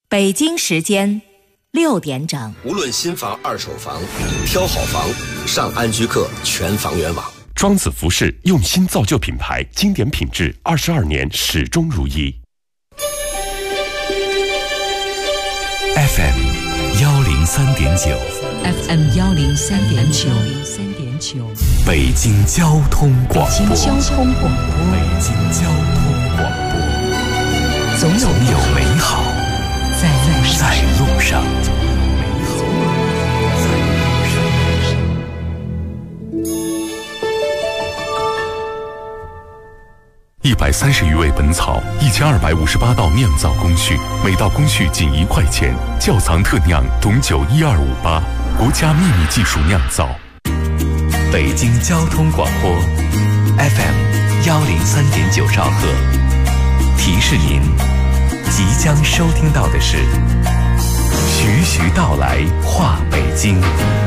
北京时间6点整。 无论新房、二手房，挑好房，上安居客全房源网。 庄子服饰用心造就品牌，经典品质，22年始终如一。 FM 103.9 FM 103.9 北京交通广播。 北京交通广播。 北京交通广播。总有美好在路上。130余味本草，1258道酿造工序，每道工序仅1块钱。窖藏特酿董酒1258，国家秘密技术酿造。北京交通广播 FM 103.9兆赫，提示您即将收听到的是徐徐道来话北京。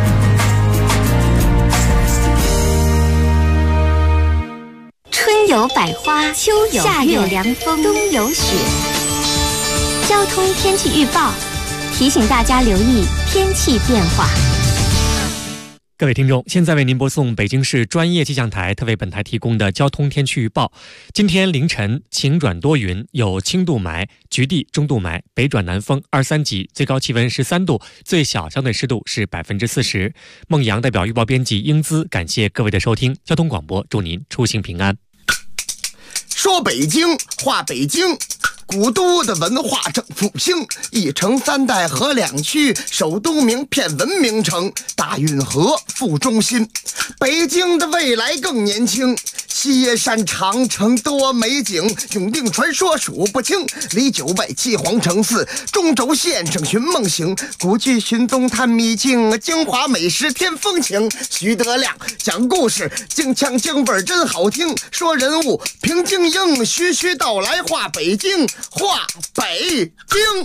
春有百花，秋有夏有凉风，冬有雪。交通天气预报提醒大家留意天气变化。 各位听众，现在为您播送北京市专业气象台特为本台提供的交通天气预报。今天凌晨晴转多云，有轻度霾、局地中度霾，北转南风2、3级，最高气温13度，最小相对湿度是40%。孟阳代表预报编辑英姿，感谢各位的收听。交通广播祝您出行平安。 说北京话北京，古都的文化正复兴，一城3代合2区，首都名片文明城，大运河副中心。北京的未来更年轻，西耶山长城多美景，永定传说数不清，离9拜7皇城寺，中轴线上寻梦行，古剧寻踪探秘境，京华美食添风情。徐德亮讲故事，京腔京味真好听，说人物平静应，徐徐道来话北京，话北京。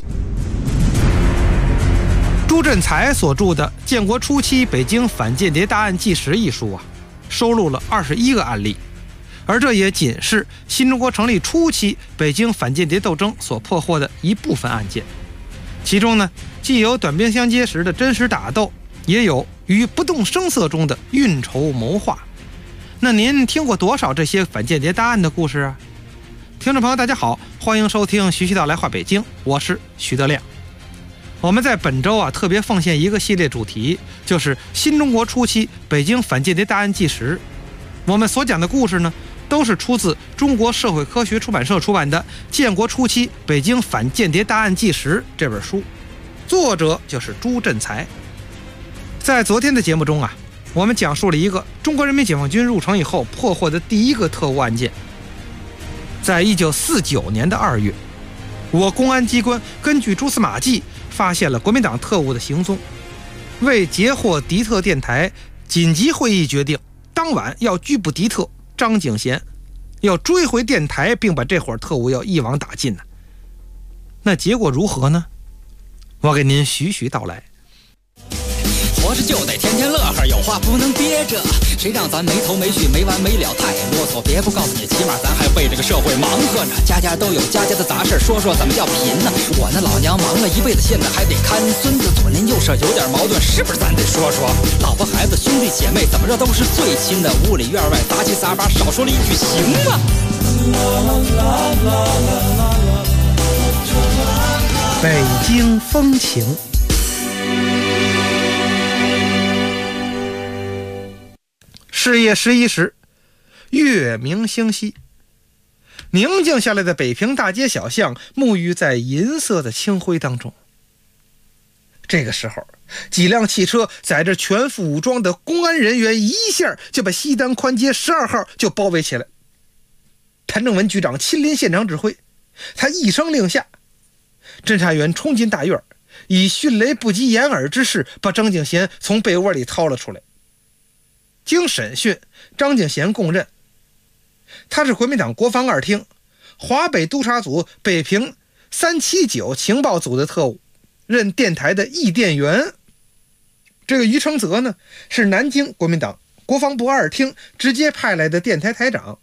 朱振才所著的《建国初期北京反间谍大案纪实》一书啊，收录了21个案例，而这也仅是新中国成立初期北京反间谍斗争所破获的一部分案件。其中呢，既有短兵相接时的真实打斗，也有于不动声色中的运筹谋划。那您听过多少这些反间谍大案的故事啊？听众朋友大家好，欢迎收听徐徐道来话北京，我是徐德亮。我们在本周啊特别奉献一个系列主题，就是新中国初期北京反间谍大案纪实。我们所讲的故事呢，都是出自中国社会科学出版社出版的《建国初期北京反间谍大案纪实》这本书，作者就是朱振才。在昨天的节目中啊，我们讲述了一个中国人民解放军入城以后破获的第一个特务案件。在1949年的2月，我公安机关根据蛛丝马迹发现了国民党特务的行踪，为截获敌特电台，紧急会议决定当晚要拘捕敌特张景贤，要追回电台，并把这伙特务要一网打尽呢。那结果如何呢？我给您徐徐道来。 活着就得天天乐呵，有话不能憋着，谁让咱没头没绪没完没了，太啰嗦。别不告诉你，起码咱还为这个社会忙活呢。家家都有家家的杂事，说说怎么叫贫呢？我那老娘忙了一辈子，现在还得看孙子，左邻右舍有点矛盾，是不是咱得说说？老婆孩子兄弟姐妹怎么着都是最亲的，屋里院外杂七杂八，少说了一句行吗？ 北京风情。是夜11时，月明星稀，宁静下来的北平大街小巷沐浴在银色的清辉当中。这个时候，几辆汽车载着全副武装的公安人员，一下就把西单宽街12号就包围起来。谭正文局长亲临现场指挥，他一声令下，侦查员冲进大院，以迅雷不及掩耳之势把张景贤从被窝里掏了出来。经审讯，张景贤供认，他是国民党国防2厅华北督察组北平379情报组的特务，任电台的译电员。这个于承泽呢，是南京国民党国防部2厅直接派来的电台台长。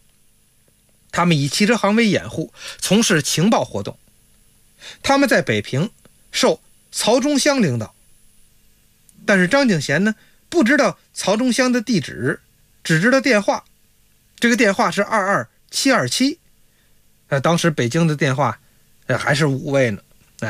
他们以汽车行为掩护，从事情报活动。他们在北平受曹忠香领导。但是张景贤呢，不知道曹忠香的地址，只知道电话，这个电话是22727。当时北京的电话还是5位呢。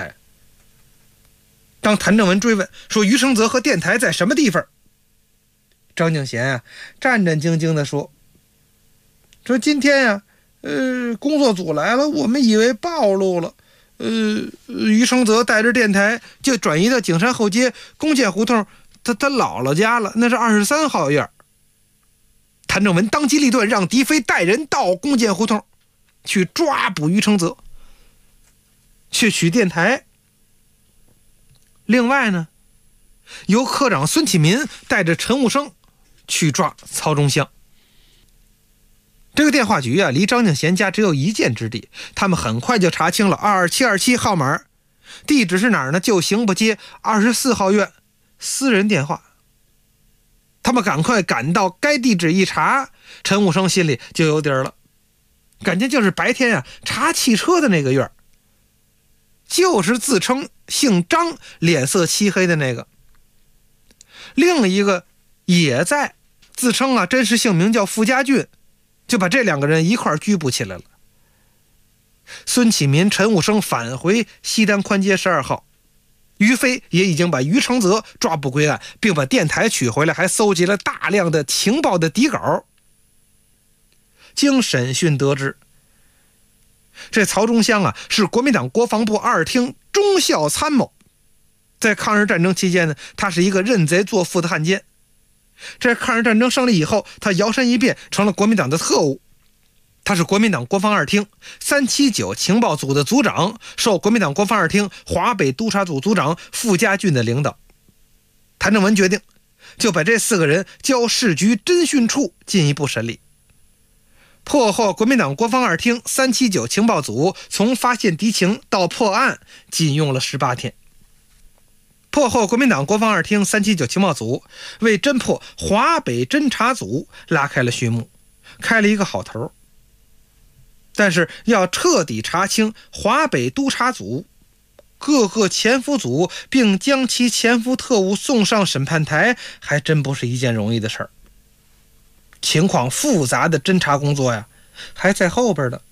当谭正文追问说余承泽和电台在什么地方，张景贤战战兢兢地说今天工作组来了，我们以为暴露了，余承泽带着电台就转移到景山后街弓箭胡同他姥姥家了，那是23号院。谭正文当机立断，让狄飞带人到弓箭胡同去抓捕余承泽，去取电台。另外呢，由科长孙启民带着陈武生去抓曹忠香。这个电话局离张景贤家只有1箭之地，他们很快就查清了22727号码，地址是哪儿呢？就刑部街24号院私人电话。他们赶快赶到该地址一查，陈武生心里就有底儿了，感觉就是白天查汽车的那个院，就是自称姓张脸色漆黑的那个。另一个也在自称真实姓名叫傅家俊，就把这2个人一块拘捕起来了。孙启民、陈武生返回西单宽街12号，于飞也已经把余承泽抓捕归案，并把电台取回来，还搜集了大量的情报的底稿。经审讯得知，这曹忠香是国民党国防部2厅中校参谋，在抗日战争期间呢，他是一个认贼作父的汉奸。在抗日战争胜利以后，他摇身一变成了国民党的特务。他是国民党国防2厅379情报组的组长，受国民党国防2厅华北督察组组长傅家俊的领导。谭正文决定就把这4个人交市局侦讯处进一步审理。破获国民党国防2厅379情报组从发现敌情到破案仅用了18天。破获国民党国防2厅379情报组为侦破华北侦察组拉开了序幕，开了一个好头。但是要彻底查清华北督察组各个潜伏组，并将其潜伏特务送上审判台，还真不是一件容易的事儿。情况复杂的侦查工作还在后边的。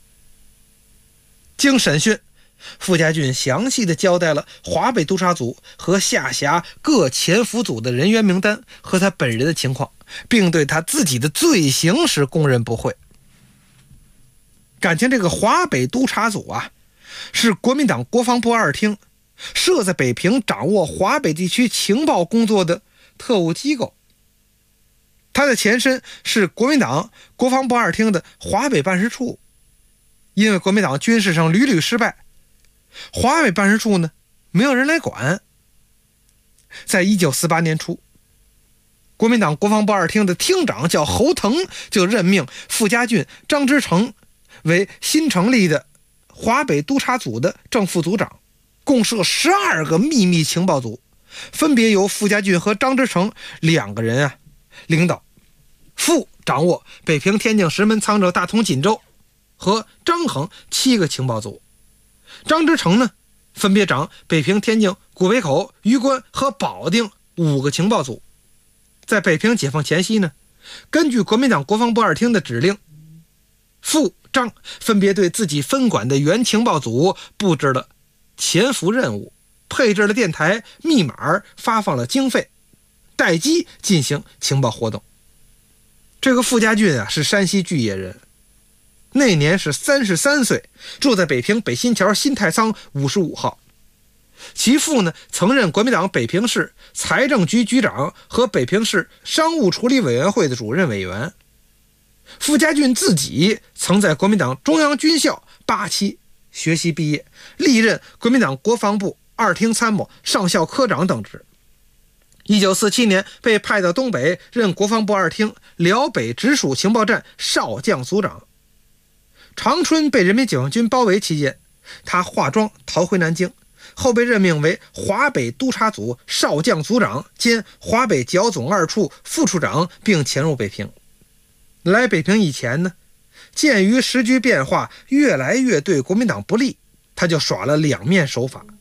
经审讯，傅家俊详细的交代了华北督察组和下辖各潜伏组的人员名单和他本人的情况，并对他自己的罪行是供认不讳。感情这个华北督察组是国民党国防部2厅设在北平，掌握华北地区情报工作的特务机构。它的前身是国民党国防部2厅的华北办事处，因为国民党军事上屡屡失败，华北办事处呢没有人来管。在1948年初，国民党国防部2厅的厅长叫侯腾，就任命傅家俊、张之成为新成立的华北督察组的正副组长，共设12个秘密情报组，分别由傅家俊和张之成2个人领导。傅掌握北平、天津、石门、沧州、大同、锦州和张衡7个情报组，张之成呢分别掌北平、天津、古北口、榆关和保定5个情报组。在北平解放前夕呢，根据国民党国防部2厅的指令，傅、张分别对自己分管的原情报组布置了潜伏任务，配置了电台、密码，发放了经费，待机进行情报活动。这个傅家俊是山西巨野人，那年是33岁，住在北平北新桥新太仓55号。其父呢，曾任国民党北平市财政局局长和北平市商务处理委员会的主任委员。傅家俊自己曾在国民党中央军校8期学习毕业，历任国民党国防部2厅参谋、上校科长等职。1947年被派到东北，任国防部2厅辽北直属情报站少将组长。长春被人民解放军包围期间，他化妆逃回南京，后被任命为华北督察组少将组长兼华北剿总2处副处长，并潜入北平。来北平以前呢，鉴于时局变化越来越对国民党不利，他就耍了2面手法。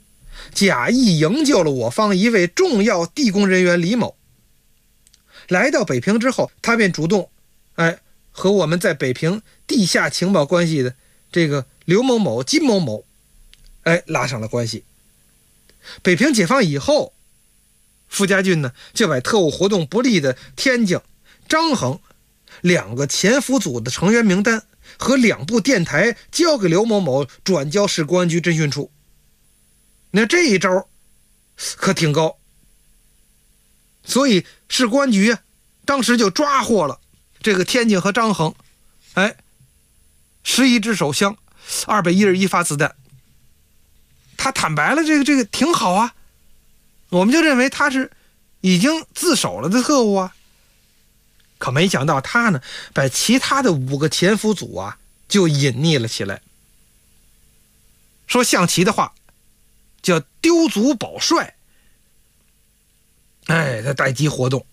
假意营救了我方一位重要地宫人员李某。来到北平之后，他便主动和我们在北平地下情报关系的这个刘某某、金某某拉上了关系。北平解放以后，傅家俊呢就把特务活动不利的天津、张衡2个潜伏组的成员名单和2部电台交给刘某某，转交市公安局侦讯处。那这一招可挺高，所以市公安局当时就抓获了这个天津和张衡11支手枪，211发子弹。他坦白了，这个挺好啊，我们就认为他是已经自首了的特务啊。可没想到他呢把其他的5个潜伏组就隐匿了起来。说象棋的话叫丢卒保帅，他待机活动，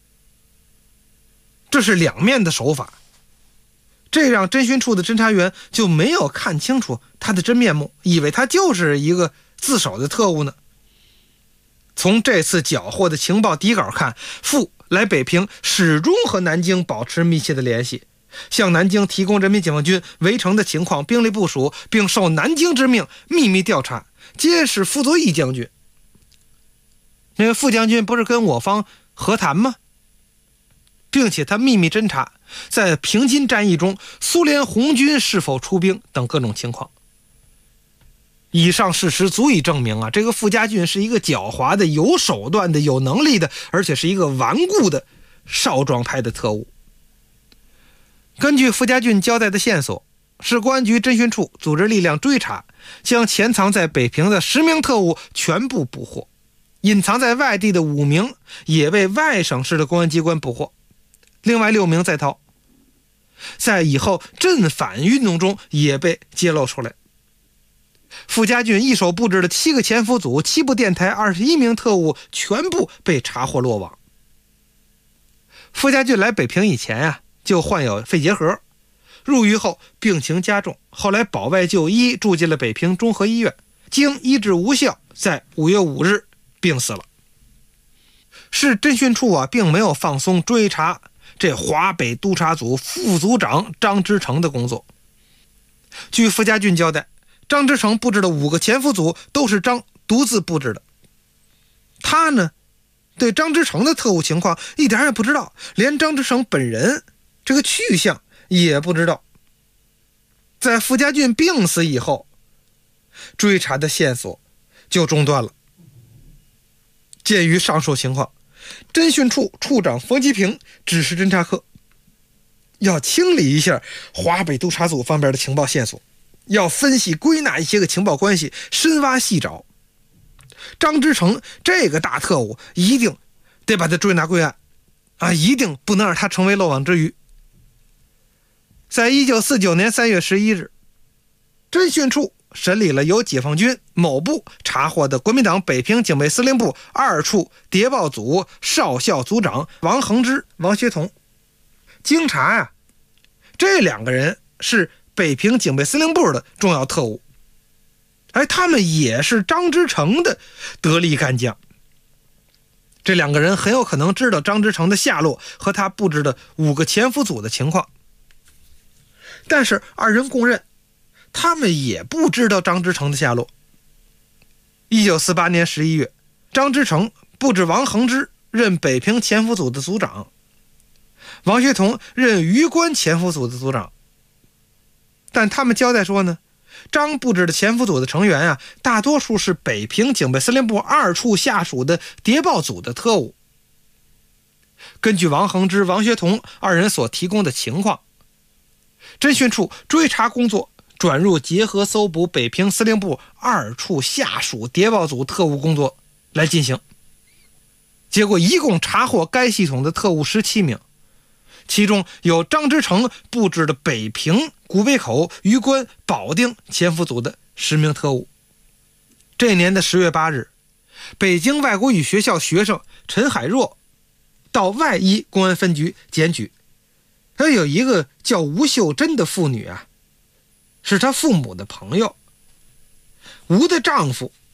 这是2面的手法，这让侦讯处的侦查员就没有看清楚他的真面目，以为他就是一个自首的特务呢。从这次缴获的情报底稿看，傅来北平始终和南京保持密切的联系，向南京提供人民解放军围城的情况、兵力部署，并受南京之命秘密调查，皆是傅作义将军。那个傅将军不是跟我方和谈吗？并且他秘密侦查在平津战役中苏联红军是否出兵等各种情况。以上事实足以证明这个傅家俊是一个狡猾的、有手段的、有能力的，而且是一个顽固的少壮派的特务。根据傅家俊交代的线索，市公安局侦讯处组织力量追查，将潜藏在北平的10名特务全部捕获，隐藏在外地的5名也被外省市的公安机关捕获，另外6名在逃，在以后镇反运动中也被揭露出来。傅家俊一手布置的7个潜伏组、7部电台、21名特务全部被查获落网。傅家俊来北平以前就患有肺结核，入狱后病情加重，后来保外就医，住进了北平中和医院，经医治无效，在5月5日病死了。市侦讯处并没有放松追查这华北督察组副组长张之成的工作。据傅家俊交代，张之成布置的5个潜伏组都是张独自布置的。他呢，对张之成的特务情况一点也不知道，连张之成本人这个去向也不知道。在傅家俊病死以后，追查的线索就中断了。鉴于上述情况，侦讯处处长冯其平指示侦查科要清理一下华北督察组方面的情报线索，要分析归纳一些个情报关系，深挖细找。张之成这个大特务一定得把他追拿归案一定不能让他成为漏网之鱼。在1949年3月11日，侦讯处审理了由解放军某部查获的国民党北平警备司令部2处谍报组少校组长王恒之、王学同。经查这2个人是北平警备司令部的重要特务，他们也是张之成的得力干将。这2个人很有可能知道张之成的下落和他布置的5个潜伏组的情况，但是2人供认他们也不知道张之成的下落。1948年11月，张之成布置王恒之任北平潜伏组的组长，王学同任榆关潜伏组的组长。但他们交代说呢，张布置的潜伏组的成员大多数是北平警备司令部2处下属的谍报组的特务。根据王恒之、王学同2人所提供的情况，侦讯处追查工作转入结合搜捕北平司令部2处下属谍报组特务工作来进行。结果一共查获该系统的特务17名，其中有张之成布置的北平、古北口、榆关、保定潜伏组的10名特务。这年的10月8日，北京外国语学校学生陈海若到外一公安分局检举，他有一个叫吴秀珍的妇女是他父母的朋友。吴的丈夫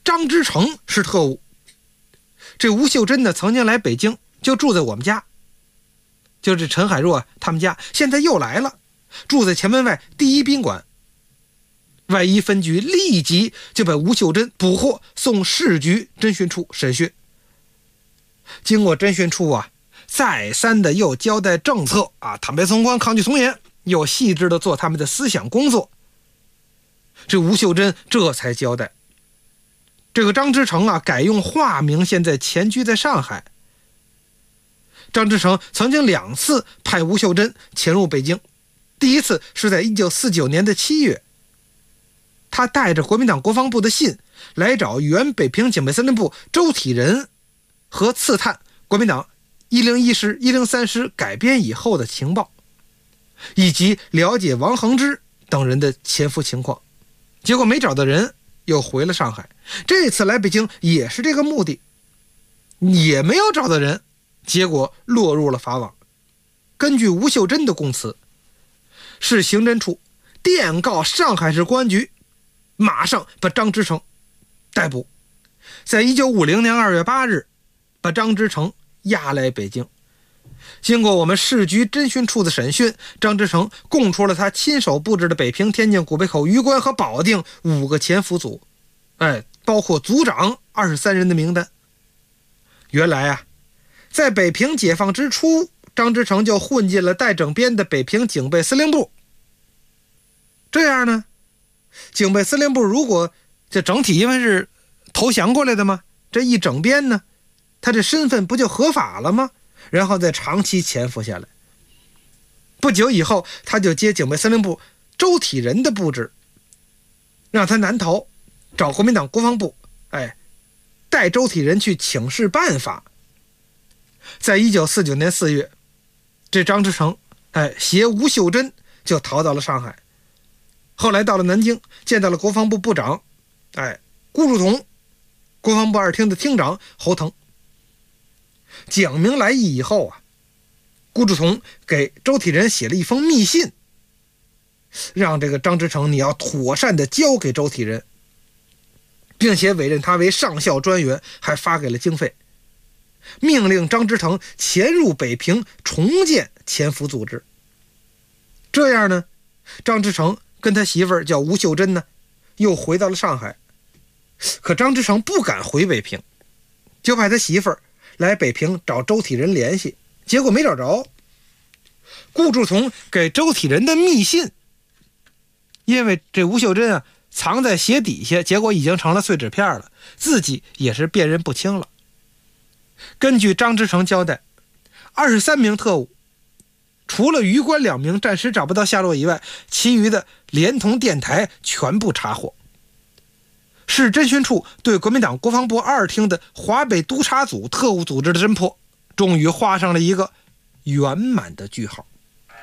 张之成是特务。这吴秀珍呢，曾经来北京，就住在我们家，就这陈海若他们家，现在又来了，住在前门外第一宾馆。外一分局立即就把吴秀珍捕获，送市局侦讯处审讯。经过侦讯处再三的又交代政策坦白从宽，抗拒从严，又细致的做他们的思想工作。这吴秀珍这才交代，这个张之成改用化名，现在潜居在上海。张之成曾经2次派吴秀珍潜入北京，第一次是在1949年的7月，他带着国民党国防部的信来找原北平警备司令部周体仁和刺探国民党101师、103师改编以后的情报，以及了解王恒之等人的潜伏情况。结果没找到人，又回了上海。这次来北京也是这个目的，也没有找到人，结果落入了法网。根据吴秀珍的供词，市刑侦处电告上海市公安局，马上把张之成逮捕。在1950年2月8日把张之成押来北京。经过我们市局侦讯处的审讯，张之成供出了他亲手布置的北平、天津、古北口、榆关和保定5个潜伏组，包括组长23人的名单。原来在北平解放之初，张之成就混进了带整编的北平警备司令部。这样呢，警备司令部如果这整体因为是投降过来的嘛，这一整编呢，他这身份不就合法了吗？然后再长期潜伏下来。不久以后，他就接警备司令部周体仁的布置，让他南逃，找国民党国防部，带周体仁去请示办法。在1949年4月，这张之成携吴秀珍就逃到了上海。后来到了南京，见到了国防部部长顾祝同，国防部2厅的厅长侯腾。讲明来意以后顾祝同给周体仁写了一封密信，让这个张之成你要妥善的交给周体仁，并且委任他为上校专员，还发给了经费，命令张之成潜入北平，重建潜伏组织。这样呢，张之成跟他媳妇儿叫吴秀珍呢，又回到了上海。可张之成不敢回北平，就派他媳妇儿来北平找周体仁联系，结果没找着。顾祝同给周体仁的密信，因为这吴秀珍藏在鞋底下，结果已经成了碎纸片了，自己也是辨认不清了。根据张之成交代，23名特务，除了榆关2名暂时找不到下落以外，其余的连同电台全部查获。市侦讯处对国民党国防部2厅的华北督察组特务组织的侦破，终于画上了一个圆满的句号。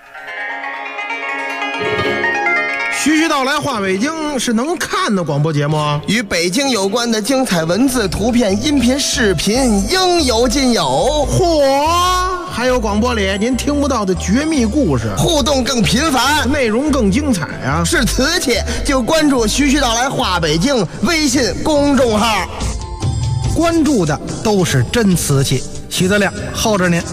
徐徐道来话北京是能看的广播节目， 与北京有关的精彩文字、图片、音频、视频应有尽有。 嚯！还有广播里您听不到的绝密故事， 互动更频繁， 内容更精彩啊！ 是瓷器就关注徐徐道来话北京微信公众号， 关注的都是真瓷器。徐德亮候着您。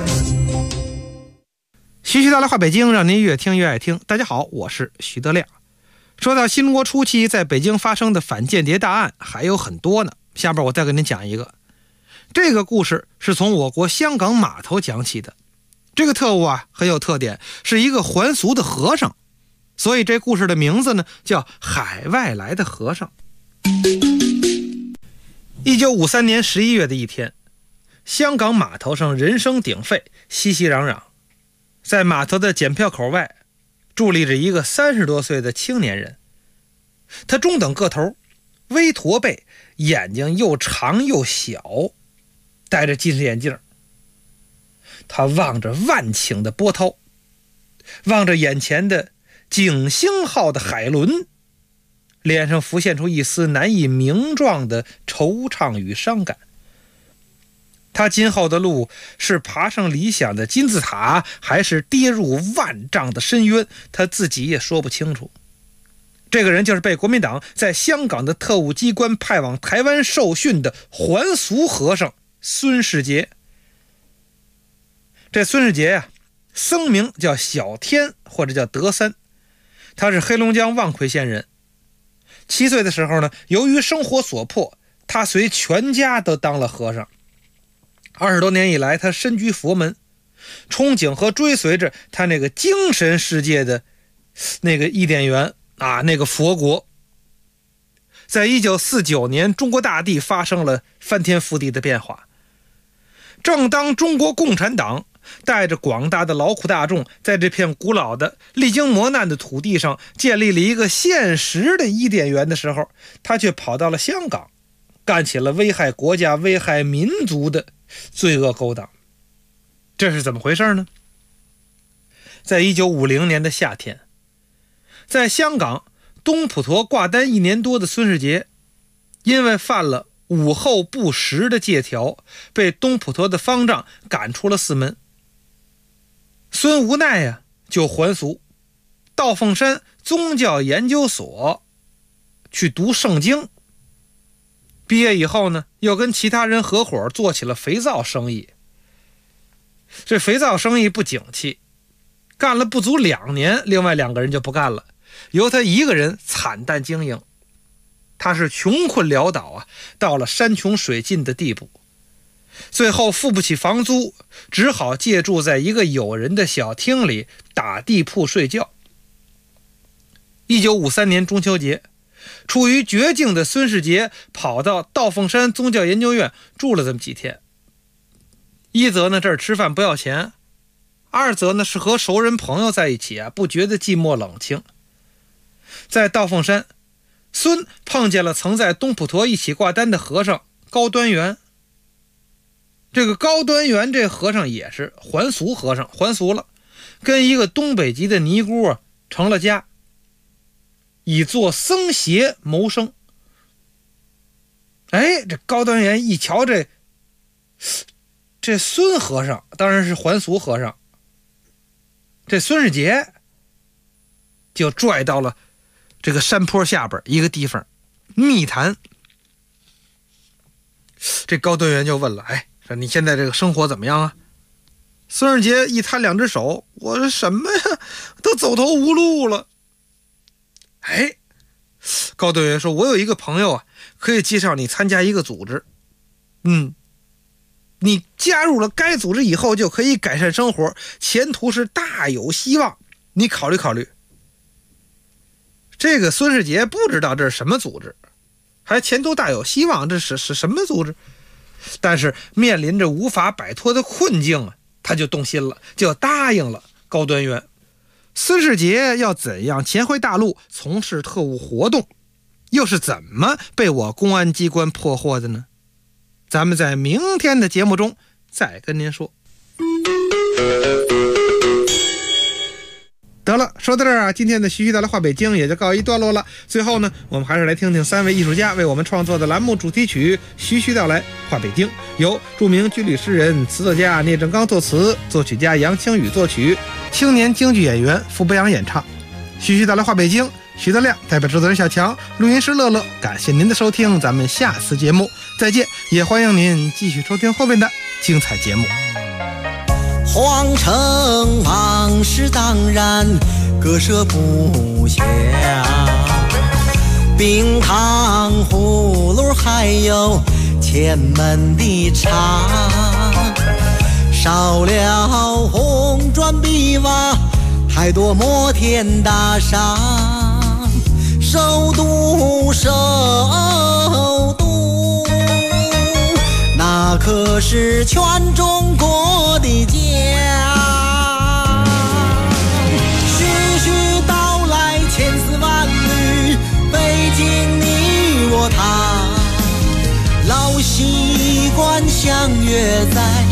徐徐道来话北京，让您越听越爱听。大家好，我是徐德亮。说到新中国初期在北京发生的反间谍大案还有很多呢，下边我再给您讲一个。这个故事是从我国香港码头讲起的。这个特务很有特点，是一个还俗的和尚，所以这故事的名字呢叫海外来的和尚。1953年11月的一天，香港码头上人声鼎沸，熙熙攘攘。在码头的检票口外伫立着一个30多岁的青年人，他中等个头，微驼背，眼睛又长又小，戴着近视眼镜。他望着万顷的波涛，望着眼前的景星号的海轮，脸上浮现出一丝难以名状的惆怅与伤感。他今后的路是爬上理想的金字塔，还是跌入万丈的深渊，他自己也说不清楚。 这个人就是被国民党在香港的特务机关派往台湾受训的还俗和尚孙世杰。这孙世杰呀，僧名叫小天或者叫德三，他是黑龙江望奎县人。7岁的时候呢，由于生活所迫，他随全家都当了和尚。20多年以来，他身居佛门，憧憬和追随着他那个精神世界的那个伊甸园啊，那个佛国。在1949年，中国大地发生了翻天覆地的变化。正当中国共产党带着广大的劳苦大众，在这片古老的历经磨难的土地上建立了一个现实的伊甸园的时候，他却跑到了香港，干起了危害国家、危害民族的罪恶勾当。这是怎么回事呢？在1950年的夏天，在香港东普陀挂单1年多的孙世杰，因为犯了午后不食的戒条，被东普陀的方丈赶出了寺门。孙无奈呀，就还俗，到凤山宗教研究所去读圣经。毕业以后呢，又跟其他人合伙做起了肥皂生意。这肥皂生意不景气，干了不足2年，另外2个人就不干了，由他一个人惨淡经营。他是穷困潦倒啊，到了山穷水尽的地步，最后付不起房租，只好借住在一个友人的小厅里打地铺睡觉。1953年中秋节，处于绝境的孙世杰跑到道凤山宗教研究院住了这么几天。一则呢，这儿吃饭不要钱；二则呢，是和熟人朋友在一起啊，不觉得寂寞冷清。在道凤山，孙碰见了曾在东普陀一起挂单的和尚高端元。这个高端元这和尚也是还俗和尚，还俗了，跟一个东北籍的尼姑啊成了家，以做僧鞋谋生。这高端元一瞧这孙和尚，当然是还俗和尚，这孙世杰就拽到了这个山坡下边一个地方密谈。这高端元就问了，说你现在这个生活怎么样啊？孙世杰一摊2只手，我说什么呀，都走投无路了。高端元说，我有一个朋友啊，可以介绍你参加一个组织。你加入了该组织以后，就可以改善生活，前途是大有希望，你考虑考虑。这个孙世杰不知道这是什么组织，还前途大有希望，这是什么组织？但是面临着无法摆脱的困境啊，他就动心了，就答应了高端元。孙世杰要怎样潜回大陆从事特务活动，又是怎么被我公安机关破获的呢？咱们在明天的节目中再跟您说。得了，说到这儿啊，今天的徐徐带来话北京也就告一段落了。最后呢，我们还是来听听3位艺术家为我们创作的栏目主题曲《徐徐道来话北京》，由著名军旅诗人、词作家聂正刚作词，作曲家杨清宇作曲，青年京剧演员傅北阳演唱。徐徐道来话北京，徐德亮代表制作人小强，录音师乐乐，感谢您的收听，咱们下次节目再见，也欢迎您继续收听后面的精彩节目。 皇城往事当然割舍不下，冰糖葫芦还有前门的茶，少了红砖碧瓦，太多摩天大厦，首都那可是全中国的家。徐徐道来千丝万缕，北京你我他，老习惯相约在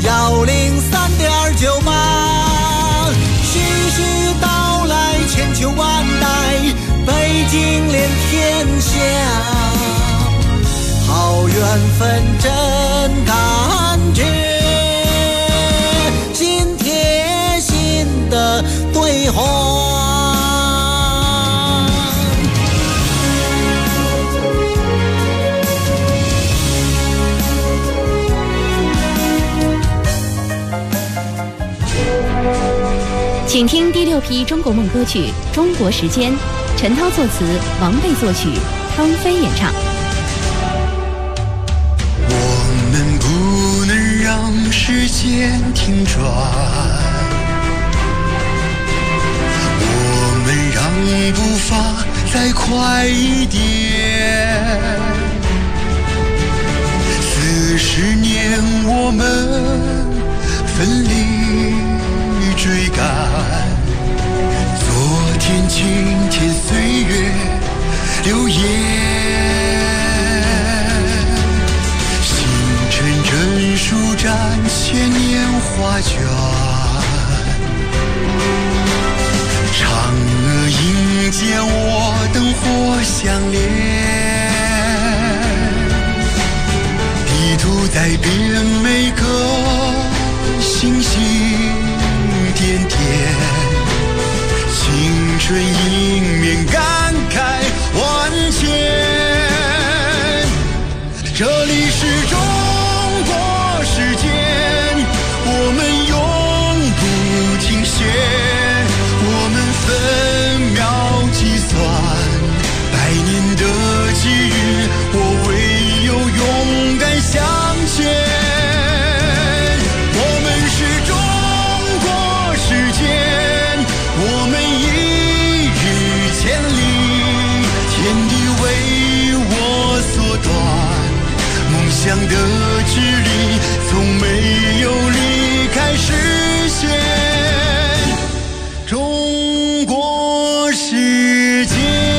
103.98。徐徐道来千秋万代，北京连天下，好缘分真感觉，心贴心的对话。 请听第6批中国梦歌曲《中国时间》，陈涛作词，王贝作曲，汤飞演唱。 我们不能让时间停转，我们让步伐再快一点。40年我们奋力追赶，昨天今天岁月流烟。真书展千年画卷，嫦娥迎接我，灯火相连。地图在变，每个星星点点，青春迎面感慨万千。这里是中国时间，我们永不停歇，我们分秒计算100年的机遇，我唯有勇敢向前。我们是中国时间，我们一日千里，天地为我所断，梦想的距离从没有离开视线。中国时间。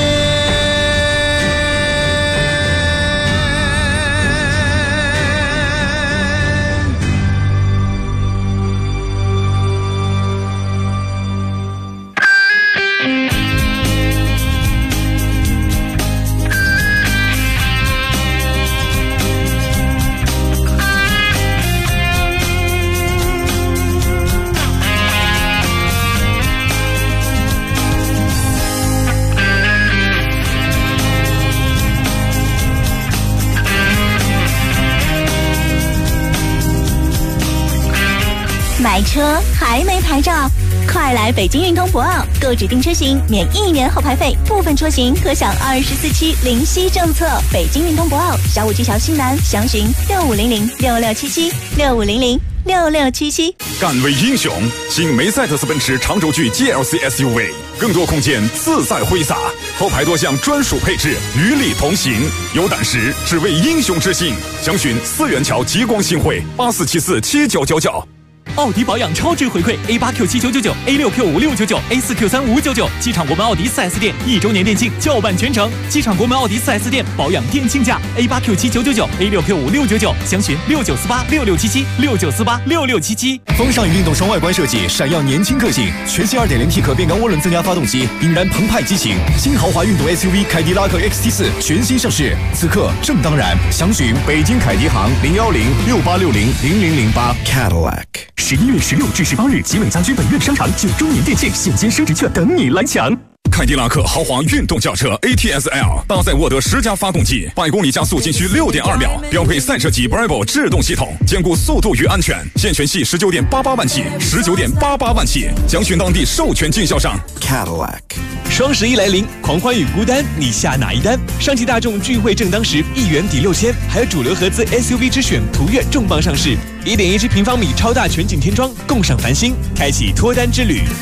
买车还没牌照，快来北京运通博奥购指定车型免1年后牌费，部分车型可享24期零息政策。北京运通博奥小武技桥西南，详询6500-6677，6500-6677。 敢为英雄，新梅赛德斯奔驰长轴距 GLC SUV， 更多空间自在挥洒，后排多项专属配置与你同行。有胆识，只为英雄之心。详询4元桥极光新会84747999。 奥迪保养超值回馈 A8Q7999、A6Q5699、A4Q3599，机场国门奥迪 4S 店1周年店庆叫办全程，机场国门奥迪 4S 店保养店庆价 A8Q7999、A6Q5699，详询69486677，69486677。 风尚与运动双外观设计，闪耀年轻个性。全新 2.0T 可变缸涡轮增压发动机，引燃澎湃激情。新豪华运动 SUV 凯迪拉克 XT4 全新上市，此刻正当然。详询北京凯迪行01068600008 Cadillac。 11月16至18日，集美家居本院商场9周年店庆，现金升值券等你来抢。 凯迪拉克豪华运动轿车 ATS-L 搭载沃德10加发动机，100公里加速仅需6.2秒，标配赛车级 Bravo 制动系统，兼顾速度与安全。现权系19.88万起，19.88万起，详询当地授权经销商。 Cadillac。 双11来临，狂欢与孤单，你下哪一单？上汽大众聚会正当时，1元抵6000，还有主流合资 SUV 之选途岳重磅上市，1.17平方米超大全景天窗，共赏繁星，开启脱单之旅。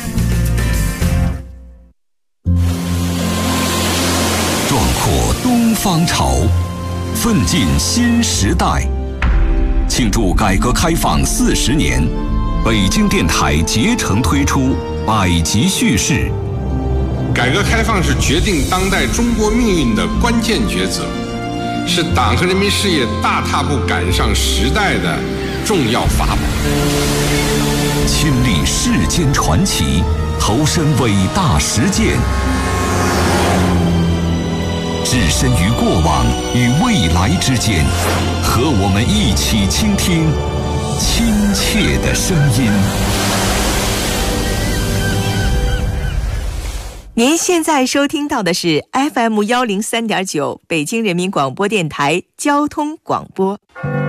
壮阔东方潮，奋进新时代。庆祝改革开放40年，北京电台竭诚推出百集叙事。 改革开放是决定当代中国命运的关键抉择，是党和人民事业大踏步赶上时代的重要法宝。 亲历世间传奇，投身伟大实践，置身于过往与未来之间，和我们一起倾听亲切的声音。 您现在收听到的是 FM103.9 北京人民广播电台交通广播。